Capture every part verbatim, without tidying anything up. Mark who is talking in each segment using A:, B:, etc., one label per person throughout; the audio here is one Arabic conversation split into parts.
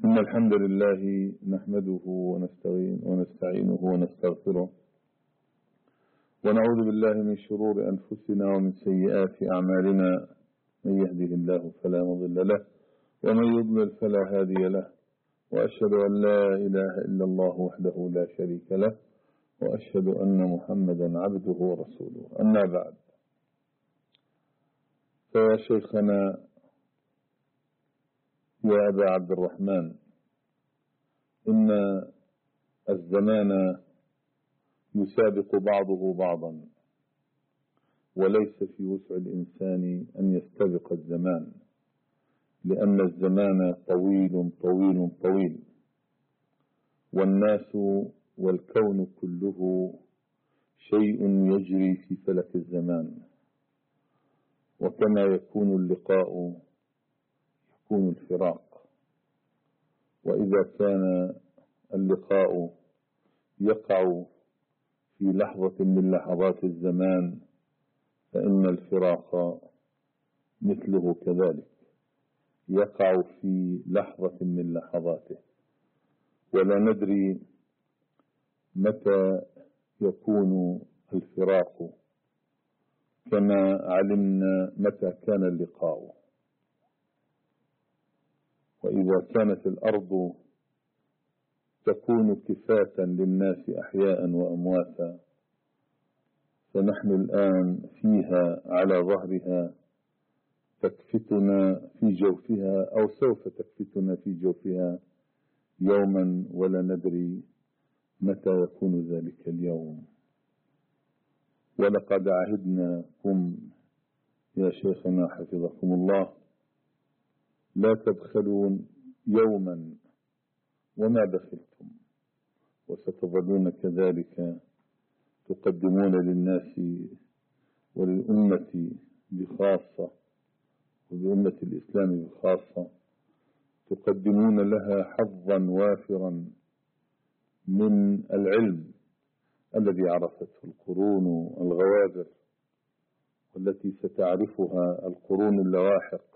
A: إن الحمد لله نحمده ونستعين ونستعينه ونستغفره ونعوذ بالله من شرور أنفسنا ومن سيئات أعمالنا. من يهده الله فلا مضل له ومن يضلل فلا هادي له، وأشهد أن لا إله إلا الله وحده لا شريك له، وأشهد أن محمدا عبده ورسوله. أما بعد، فيا شيخنا يا أبا عبد الرحمن، إن الزمان يسابق بعضه بعضا، وليس في وسع الإنسان أن يستبق الزمان، لأن الزمان طويل طويل طويل، والناس والكون كله شيء يجري في فلك الزمان. وكما يكون اللقاء يكون الفراق، وإذا كان اللقاء يقع في لحظة من لحظات الزمان، فإن الفراق مثله كذلك يقع في لحظة من لحظاته، ولا ندري متى يكون الفراق، كما علمنا متى كان اللقاء. وإذا كانت الأرض تكون كفاة للناس أحياء وأمواتا، فنحن الآن فيها على ظهرها، تكفتنا في جوفها أو سوف تكفتنا في جوفها يوما، ولا ندري متى يكون ذلك اليوم. ولقد عهدناكم يا شيخنا حفظكم الله لا تبخلون يوما وما بخلتم، وستظلون كذلك تقدمون للناس وللأمة بخاصة ولأمة الإسلام بخاصة، تقدمون لها حظا وافرا من العلم الذي عرفته القرون الغوابر، والتي ستعرفها القرون اللواحق.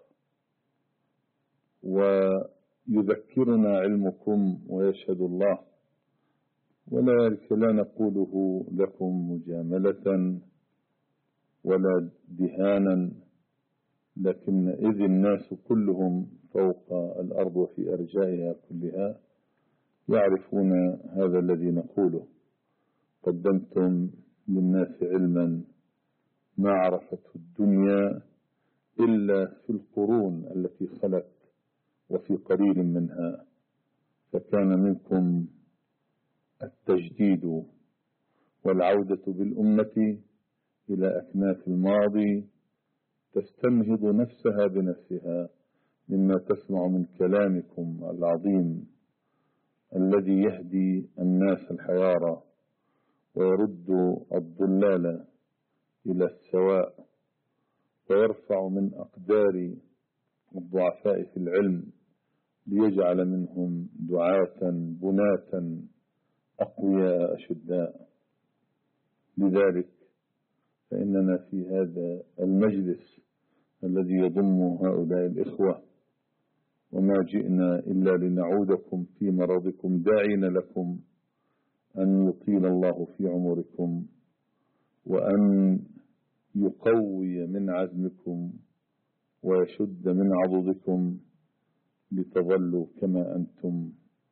A: ويذكرنا علمكم ويشهد الله، وذلك لا نقوله لكم مجاملة ولا دهانا، لكن إذ الناس كلهم فوق الأرض وفي أرجائها كلها يعرفون هذا الذي نقوله. قدمتم للناس علما ما عرفته الدنيا إلا في القرون التي خلت وفي قليل منها، فكان منكم التجديد والعودة بالأمة إلى أكناف الماضي، تستنهض نفسها بنفسها مما تسمع من كلامكم العظيم الذي يهدي الناس الحيارى ويرد الضلال إلى السواء، ويرفع من أقدار الضعفاء في العلم ليجعل منهم دعاة بناة أقوياء أشداء. لذلك فإننا في هذا المجلس الذي يضم هؤلاء الإخوة، وما جئنا إلا لنعودكم في مرضكم، داعين لكم أن يطيل الله في عمركم، وأن يقوي من عزمكم ويشد من عضدكم لتظلوا كما أنتم.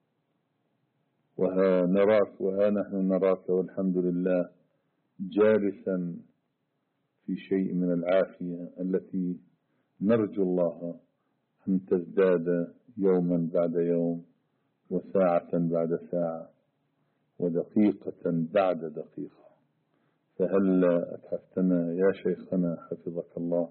A: وها نراك وها نحن نراك والحمد لله جالسا في شيء من العافية التي نرجو الله أن تزداد يوما بعد يوم، وساعة بعد ساعة، ودقيقة بعد دقيقة. فهل أتحفتنا يا شيخنا حفظك الله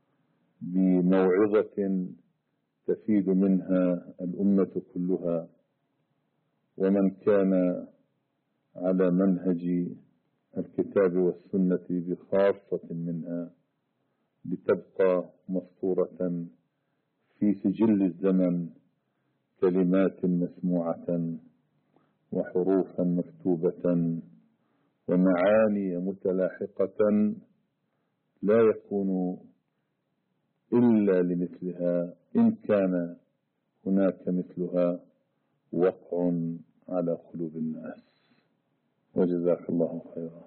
A: بموعظة تفيد منها الأمة كلها، ومن كان على منهج الكتاب والسنة بخاصة منها، لتبقى مسطورة في سجل الزمن كلمات مسموعة وحروفا مكتوبة ومعاني متلاحقة لا يكون إلا لمثلها إن كان هناك مثلها وقع على قلوب الناس. وجزاك الله خيرا.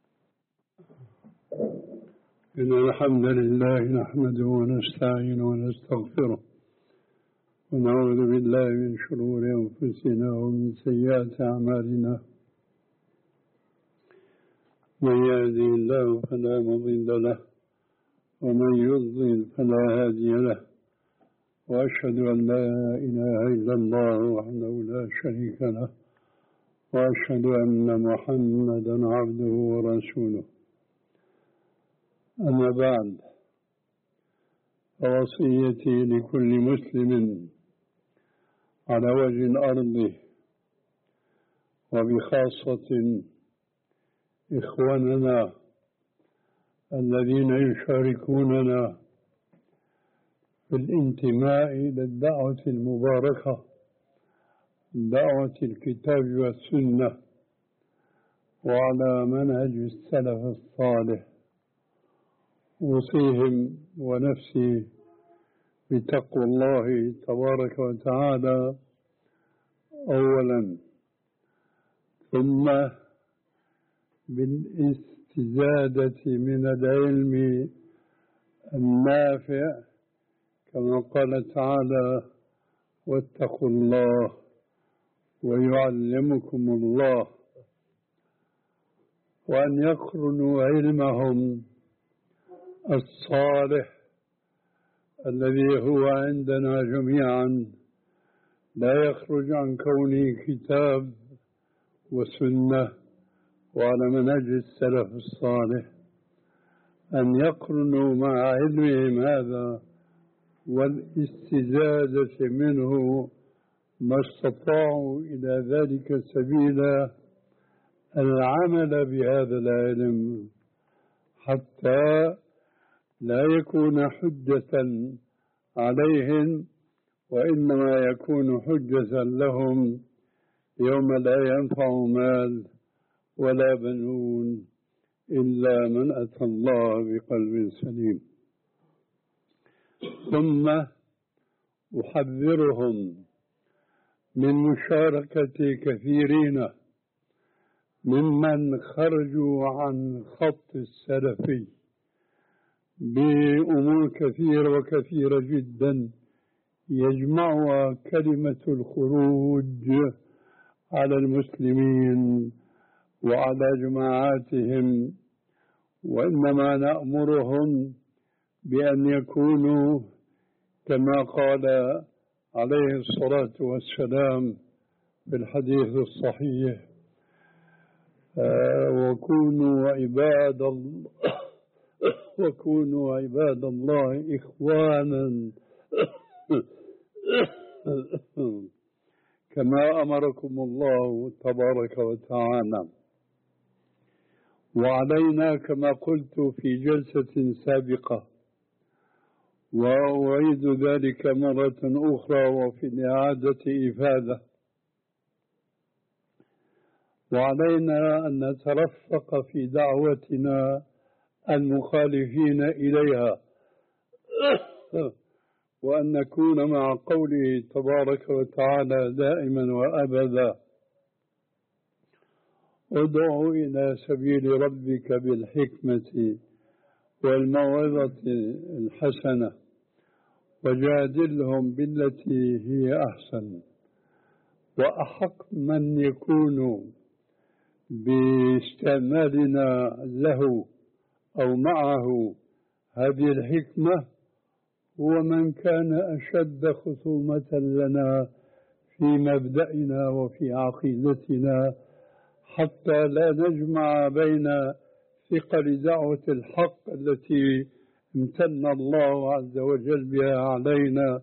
B: إن الحمد لله نحمده ونستعينه ونستغفره ونعوذ بالله من شرور أنفسنا ومن سيئات أعمالنا. من يهده الله فلا مضل له ومن يضلل فلا هادي له، وأشهد أن لا إله إلا الله وحده لا شريك له، وأشهد أن محمدا عبده ورسوله. أما بعد، فوصيتي لكل مسلم على وجه الأرض وبخاصة إخواننا الذين يشاركوننا في الانتماء إلى الدعوة المباركة، دعوة الكتاب والسنة وعلى منهج السلف الصالح، أوصيهم ونفسي بتقوى الله تبارك وتعالى أولا، ثم بالاستزادة من العلم النافع كما قال تعالى: واتقوا الله ويعلمكم الله، وأن يقرنوا علمهم الصالح الذي هو عندنا جميعا لا يخرج عن كونه كتاب وسنة وعلى منهج السلف الصالح، أن يقرنوا مع علمهم هذا والاستزادة منه ما استطاعوا إلى ذلك سبيلا العمل بهذا العلم، حتى لا يكون حجة عليهم، وإنما يكون حجة لهم يوم لا ينفع مال ولا بنون إلا من أتى الله بقلب سليم. ثم أحذرهم من مشاركة كثيرين ممن خرجوا عن خط السلفي بأمور كثيرة وكثيرة جدا يجمعها كلمة الخروج على المسلمين وعلى جماعاتهم، وإنما نأمرهم بأن يكونوا كما قال عليه الصلاة والسلام في الحديث الصحيح: وكونوا عباد الله وكونوا عباد الله إخوانا كما أمركم الله تبارك وتعالى. وعلينا كما قلت في جلسة سابقة، وأعيد ذلك مرة أخرى وفي الإعادة إفادة، وعلينا أن نترفق في دعوتنا المخالفين إليها، وأن نكون مع قوله تبارك وتعالى دائما وأبدا: ادع إلى سبيل ربك بالحكمة والموعظة الحسنة وجادلهم بالتي هي أحسن. وأحق من يكون باستعمالنا له أو معه هذه الحكمة هو من كان أشد خصومة لنا في مبدأنا وفي عقيدتنا، حتى لا نجمع بين ثقل دعوة الحق التي امتن الله عز وجل بها علينا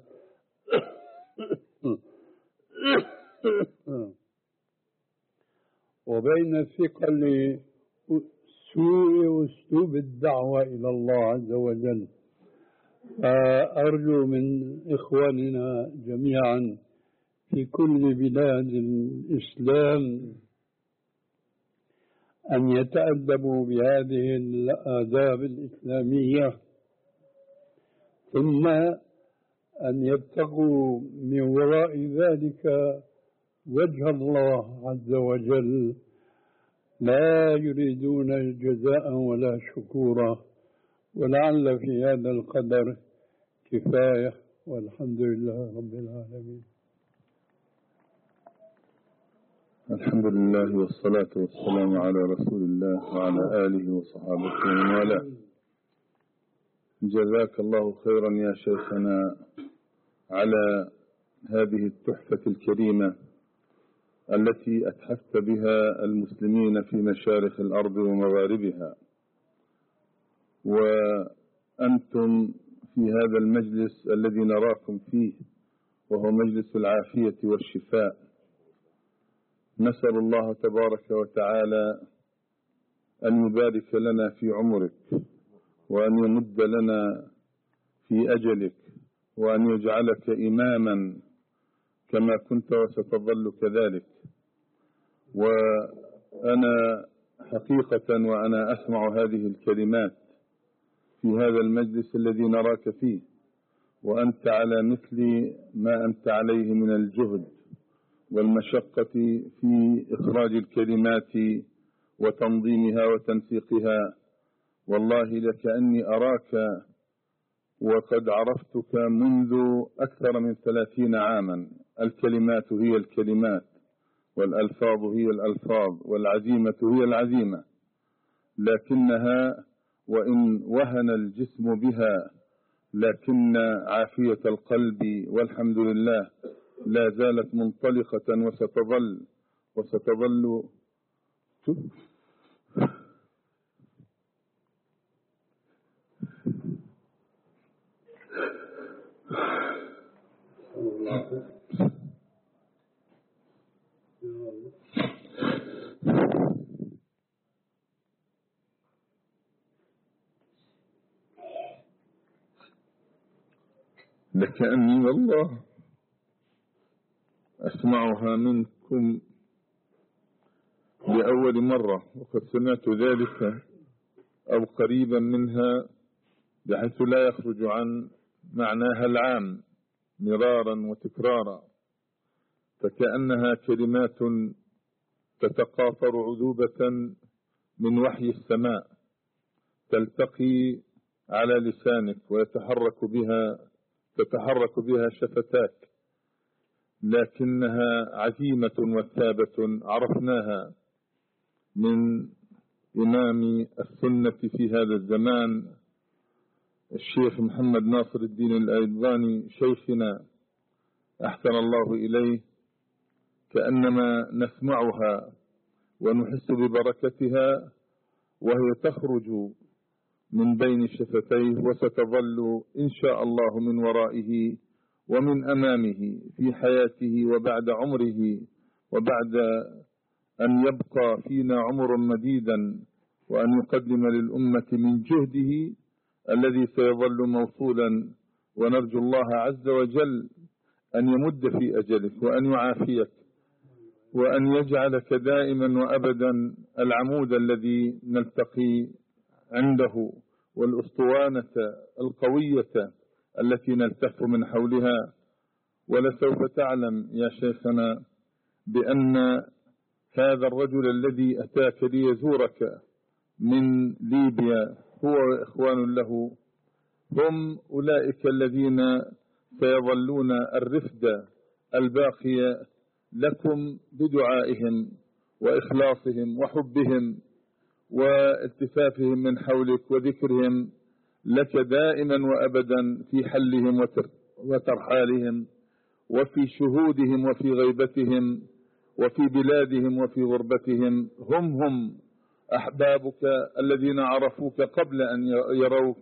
B: وبين ثقل سوء أسلوب الدعوة إلى الله عز وجل. أرجو من إخواننا جميعا في كل بلاد الإسلام أن يتأدبوا بهذه الآداب الإسلامية، ثم أن يبتغوا من وراء ذلك وجه الله عز وجل، لا يريدون جزاء ولا شكورا. ولعل في هذا القدر كفاية، والحمد لله رب العالمين.
A: الحمد لله والصلاة والسلام على رسول الله وعلى آله وصحابته ومن والاه. جزاك الله خيرا يا شيخنا على هذه التحفة الكريمة التي أتحفت بها المسلمين في مشارق الأرض ومغاربها، وأنتم في هذا المجلس الذي نراكم فيه وهو مجلس العافية والشفاء. نسأل الله تبارك وتعالى أن يبارك لنا في عمرك، وأن يمد لنا في أجلك، وأن يجعلك إماما كما كنت وستظل كذلك. وأنا حقيقة وأنا أسمع هذه الكلمات في هذا المجلس الذي نراك فيه، وأنت على مثل ما أنت عليه من الجهد والمشقة في إخراج الكلمات وتنظيمها وتنسيقها، والله لكأني أراك وقد عرفتك منذ أكثر من ثلاثين عاما. الكلمات هي الكلمات، والألفاظ هي الألفاظ، والعزيمة هي العزيمة، لكنها وإن وهن الجسم بها لكن عافية القلب والحمد لله لا زالت منطلقة وستظل وستظل لكأني والله أسمعها منكم لأول مرة، وقد سمعت ذلك أو قريبا منها بحيث لا يخرج عن معناها العام مرارا وتكرارا، فكأنها كلمات تتقاطر عذوبة من وحي السماء تلتقي على لسانك ويتحرك بها تتحرك بها شفتاك، لكنها عزيمة وثابة عرفناها من إمام السنة في هذا الزمان الشيخ محمد ناصر الدين الألباني شيخنا أحسن الله إليه، كأنما نسمعها ونحس ببركتها وهي تخرج من بين شفتيه، وستظل إن شاء الله من ورائه ومن أمامه في حياته وبعد عمره، وبعد أن يبقى فينا عمر مديدا، وأن يقدم للأمة من جهده الذي سيظل موصولا. ونرجو الله عز وجل أن يمد في أجلك وأن يعافيك وأن يجعلك دائما وأبدا العمود الذي نلتقي عنده، والأسطوانة القوية التي نلتف من حولها. ولسوف تعلم يا شيخنا بأن هذا الرجل الذي أتاك ليزورك من ليبيا هو وإخوان له هم أولئك الذين سيظلون الرفد الباقي لكم بدعائهم وإخلاصهم وحبهم والتفافهم من حولك وذكرهم لك دائما وأبدا في حلهم وترحالهم وفي شهودهم وفي غيبتهم وفي بلادهم وفي غربتهم. هم هم أحبابك الذين عرفوك قبل أن يروك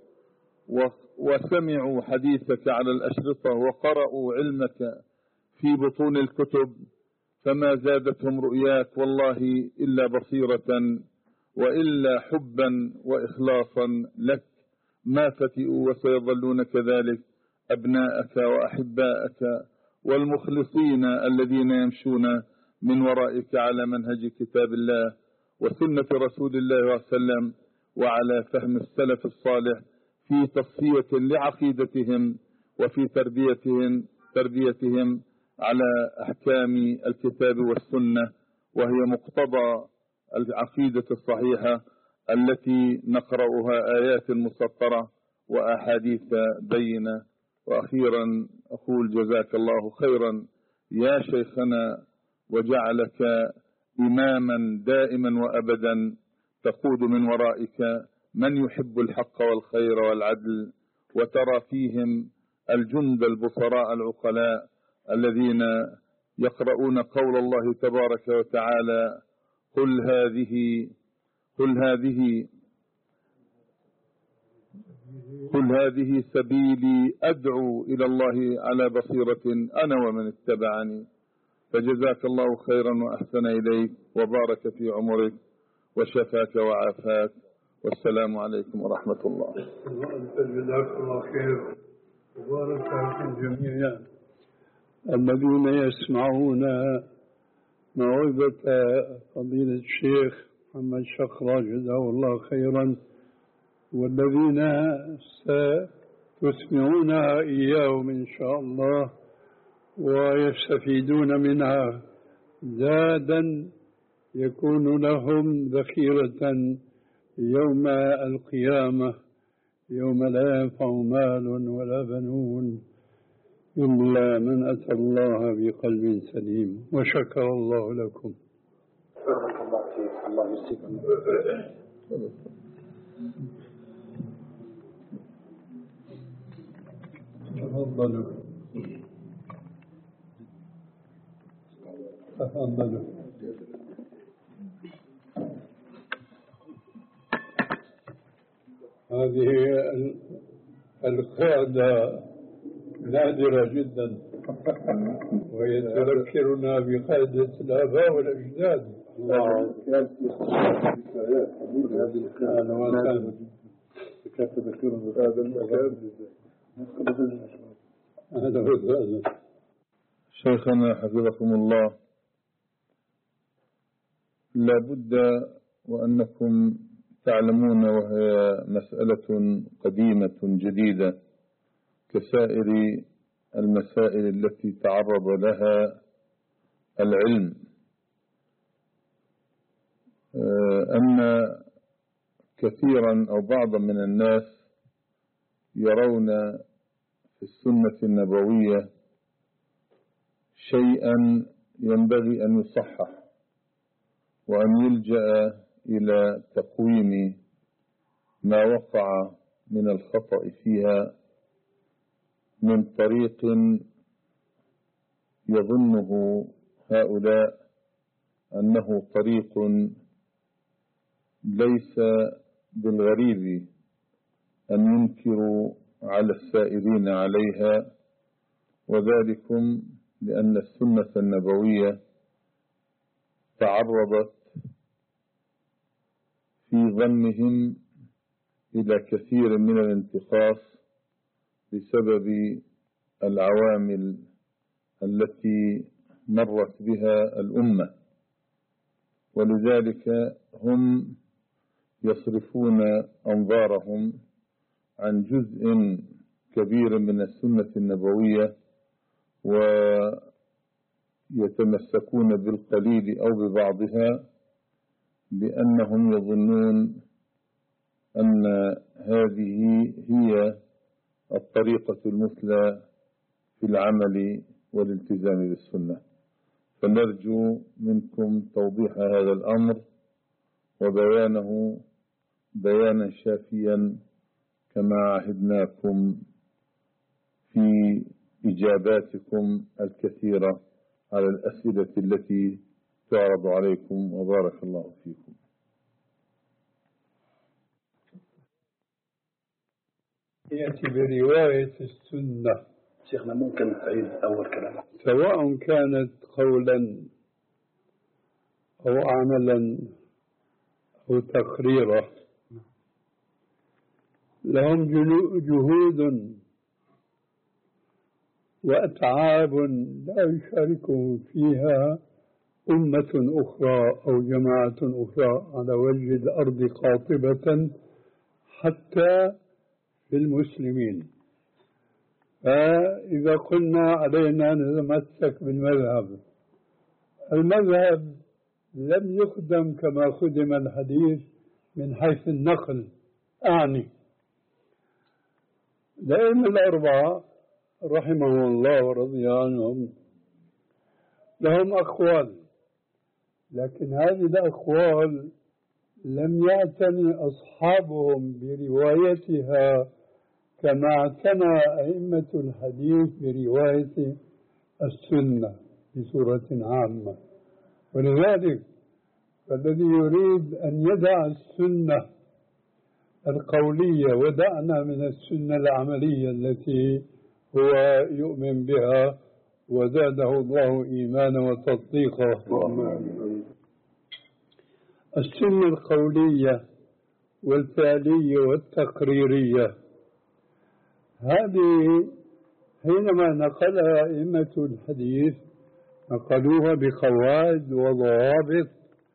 A: وسمعوا حديثك على الأشرطة وقرأوا علمك في بطون الكتب، فما زادتهم رؤياك والله إلا بصيرة وإلا حبا وإخلاصا لك. ما فتئوا وسيظلون كذلك أبناءك وأحباءك والمخلصين الذين يمشون من ورائك على منهج كتاب الله وسنة رسول الله صلى الله عليه وسلم، وعلى فهم السلف الصالح في تصفية لعقيدتهم وفي تربيتهم تربيتهم على أحكام الكتاب والسنة، وهي مقتضى العقيدة الصحيحة التي نقرأها آيات مسطرة وأحاديث بينة. وأخيرا أقول جزاك الله خيرا يا شيخنا، وجعلك إماما دائما وأبدا تقود من ورائك من يحب الحق والخير والعدل، وترى فيهم الجند البصراء العقلاء الذين يقرؤون قول الله تبارك وتعالى: قل هذه قل هذه قل هذه سبيلي أدعو إلى الله على بصيرة أنا ومن اتبعني. فجزاك الله خيرا وأحسن إليك وبارك في عمرك وشفاك وعافاك، والسلام عليكم ورحمة الله.
B: جزاك الله خير وبارك في الجميع الذين يسمعون موعظة فضيلة الشيخ محمد شقرة جزاه الله خيرا، والذين ستسمعونها إياهم إن شاء الله ويستفيدون منها زادا يكون لهم ذخيرة يوم القيامة، يوم لا ينفع مال ولا بنون إلا من أتى الله بقلب سليم. وشكر الله لكم.
C: بارك الله فيك. الله يجزيكم.
B: تفضلوا تفضلوا. هذه القاعدة نادرة جدا، وهي تذكرنا بقاعدة الآباء والأجداد. الله
A: شيخنا حفظكم الله، لا بد وأنكم تعلمون، وهي مسألة قديمة جديدة كسائر المسائل التي تعرض لها العلم، أن كثيرا أو بعضا من الناس يرون في السنة النبوية شيئا ينبغي أن يصحح وأن يلجأ إلى تقويم ما وقع من الخطأ فيها من طريق يظنه هؤلاء أنه طريق ليس بالغريب أن ينكروا على السائرين عليها، وذلكم لأن السنة النبوية تعرضت في ظنهم إلى كثير من الانتقاص بسبب العوامل التي مرت بها الأمة، ولذلك هم يصرفون أنظارهم عن جزء كبير من السنة النبوية ويتمسكون بالقليل أو ببعضها، لأنهم يظنون أن هذه هي الطريقة المثلى في العمل والالتزام بالسنة. فنرجو منكم توضيح هذا الأمر وبيانه بيانا شافيا كما عهدناكم في إجاباتكم الكثيرة على الأسئلة التي تعرض عليكم، وبارك الله فيكم.
B: يأتي برواية السنة.
C: شيخنا ممكن تعيد أول كلام؟
B: سواء كانت قولا أو عملا أو تقريرا، لهم جهود وأتعاب لا يشاركهم فيها أمة أخرى أو جماعة أخرى على وجه الأرض قاطبة حتى في المسلمين. فإذا قلنا علينا نتمسك بالمذهب، المذهب لم يخدم كما خدم الحديث من حيث النقل. أعني الأئمة الأربعة رحمهم الله ورضي عنهم لهم أقوال، لكن هذه الأقوال لم يعتني أصحابهم بروايتها كما اعتنى أئمة الحديث برواية السنة بصورة عامة. ولذلك فالذي يريد أن يدع السنة القولية ودعنا من السنة العملية التي هو يؤمن بها وزاده الله إيمانا وتصديقا، السنة القولية والفعلية والتقريرية هذه حينما نقلها أئمة الحديث نقلوها بقواعد وضوابط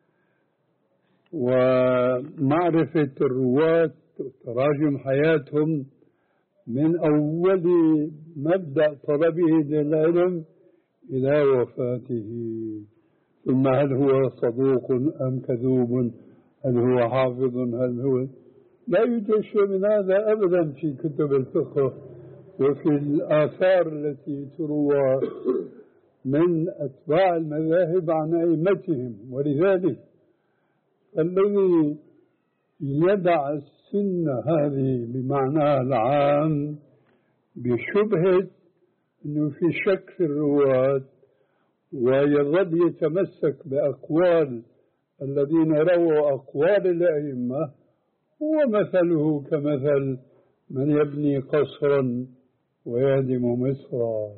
B: ومعرفة الرواة وتراجم حياتهم من أول مبدأ طلبه للعلم إلى وفاته، ثم هل هو صدوق أم كذوب، هل هو حافظ، هل هو لا يوجد شيء من هذا أبدا في كتب الفقه وفي الآثار التي تروى من أتباع المذاهب عن أئمتهم. ولذلك الذي يدع السنة هذه بمعناها العام بشبهة أنه في شك في الرواة ويظل يتمسك بأقوال الذين رووا أقوال الأئمة هو مثله كمثل من يبني قصرا ويهدم مصرا.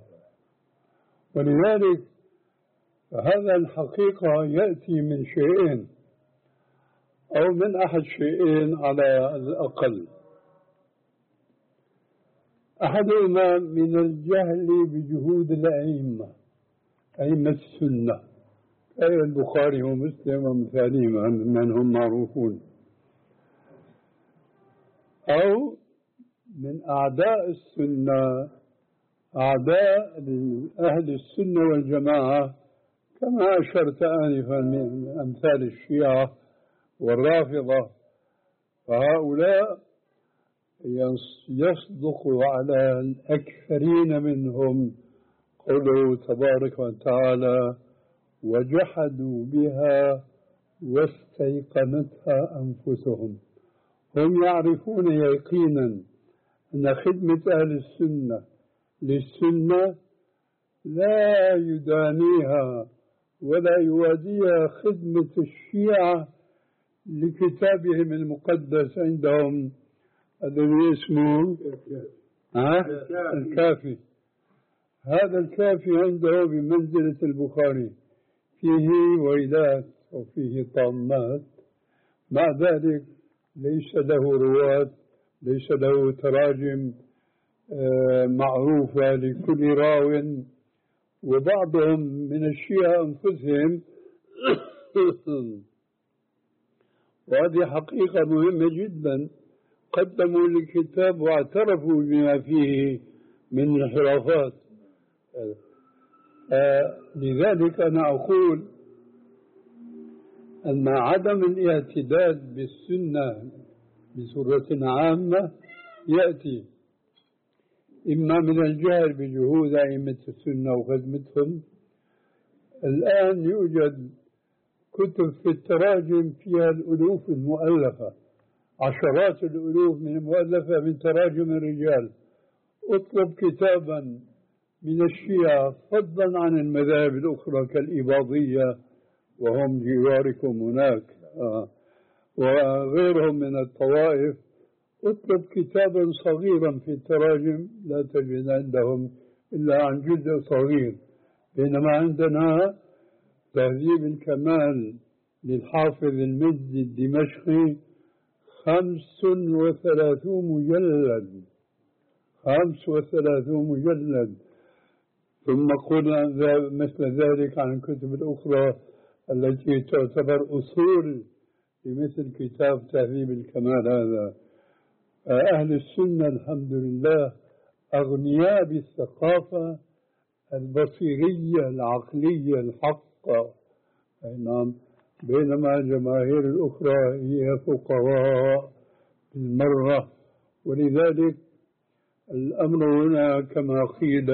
B: ولذلك فهذا الحقيقة يأتي من شيئين أو من أحد شيئين على الأقل. أحدهما من الجهل بجهود الأئمة، أئمة السنة أي البخاري ومسلم ومثالهما من هم معروفون، أو من أعداء السنة، أعداء أهل السنة والجماعة كما أشرت آنفا من أمثال الشيعة والرافضة. فهؤلاء يصدق على الأكثرين منهم قوله تبارك وتعالى وجحدوا بها واستيقنتها أنفسهم. هم يعرفون يقينا أن خدمة أهل السنة للسنة لا يدانيها ولا يواديها خدمة الشيعة لكتابهم المقدس عندهم الذي اسمه الكافي. هذا الكافي عنده بمنزلة البخاري، فيه ويلات وفيه طامات، مع ذلك ليس له رواة، ليس له تراجم معروفة لكل راو. وبعضهم من الشيعة أنفسهم وهذه حقيقة مهمة جدا قدموا الكتاب واعترفوا بما فيه من انحرافات. لذلك أنا أقول أن عدم الاعتداد بالسنة بصورة عامة يأتي إما من الجهل بجهود أئمة السنة وخدمتهم. الآن يوجد كتب في التراجم فيها الألوف المؤلفة، عشرات الألوف من المؤلفة من تراجم الرجال. اطلب كتابا من الشيعة فضلا عن المذاهب الأخرى كالإباضية وهم جواركم هناك آه. وغيرهم من الطوائف، اطلب كتابا صغيرا في التراجم لا تجد عندهم إلا عن جزء صغير، بينما عندنا تهذيب الكمال للحافظ المزي الدمشقي خمس وثلاثون مجلد خمس وثلاثون مجلد. ثم قلنا مثل ذلك عن الكتب الأخرى التي تعتبر أصول بمثل كتاب تهذيب الكمال هذا. أهل السنة الحمد لله أغنياء بالثقافة البصيرية العقلية الحقة. أي نعم. بينما الجماهير الأخرى هي فقراء بالمرة. ولذلك الأمر هنا كما قيل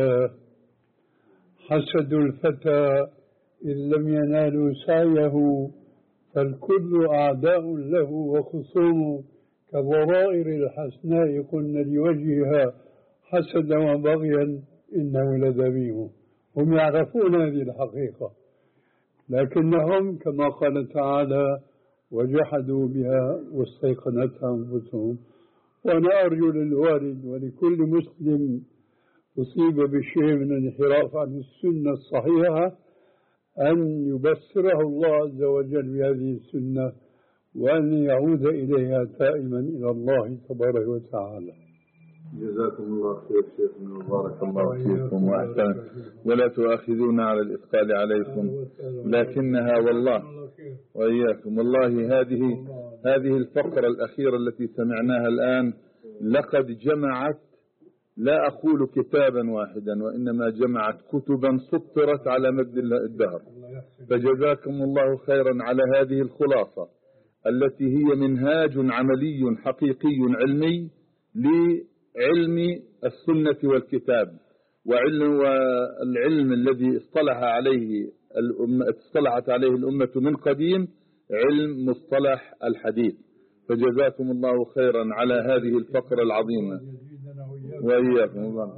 B: حسد الفتى إن لم ينالوا سعيه فالكل أعداء له وخصوم كضرائر الحسناء قلنا لوجهها حسدا وبغيا إنه لذميم. هم يعرفون هذه الحقيقة لكنهم كما قال تعالى وجحدوا بها واستيقنتها أنفسهم. وأنا أرجو للوالد ولكل مسلم أصيب بشيء من الانحراف عن السنة الصحيحة أن يبصره الله عز وجل بهذه السنة وأن يعود إليها تائما إلى الله تبارك وتعالى.
A: جزاكم الله خير شيخنا وبارك الله فيكم وأحسن. ولا تؤاخذونا على الإثقال عليكم لكنها والله وإياكم والله هذه هذه الفقرة الأخيرة التي سمعناها الآن لقد جمعت لا أقول كتابا واحدا وإنما جمعت كتبا سطرت على مد الدهر. فجزاكم الله خيرا على هذه الخلاصة التي هي منهاج عملي حقيقي علمي لعلم السنة والكتاب وعلم والعلم الذي اصطلح عليه الأمة اصطلحت عليه الأمة من قديم علم مصطلح الحديث. فجزاكم الله خيرا على هذه الفقرة العظيمة وإياكم الله.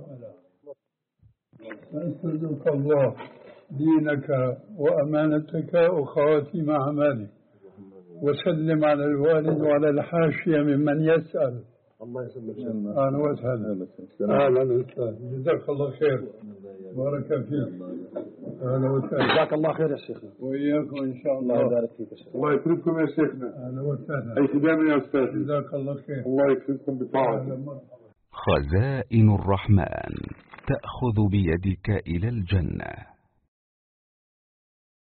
B: أسألك الله دينك وأمانتك وخواتيم أعمالك وسلم على الوالد وعلى الحاشية ممن يسأل.
C: الله يسلمك.
B: أهلا وسهلا. أهلا وسهلا. جزاك الله خير. بارك فيك. أهلا وسهلا.
C: جزاك الله خير يا شيخنا.
B: وإياكم إن شاء الله.
C: الله يبارك فيك يا شيخ.
A: الله يكرمكم يا شيخنا.
B: أهلا وسهلا.
A: أي خدمة يا أستاذ.
B: جزاك الله خير.
A: الله يكرمكم بطاعته.
D: خزائن الرحمن تأخذ بيدك إلى الجنة.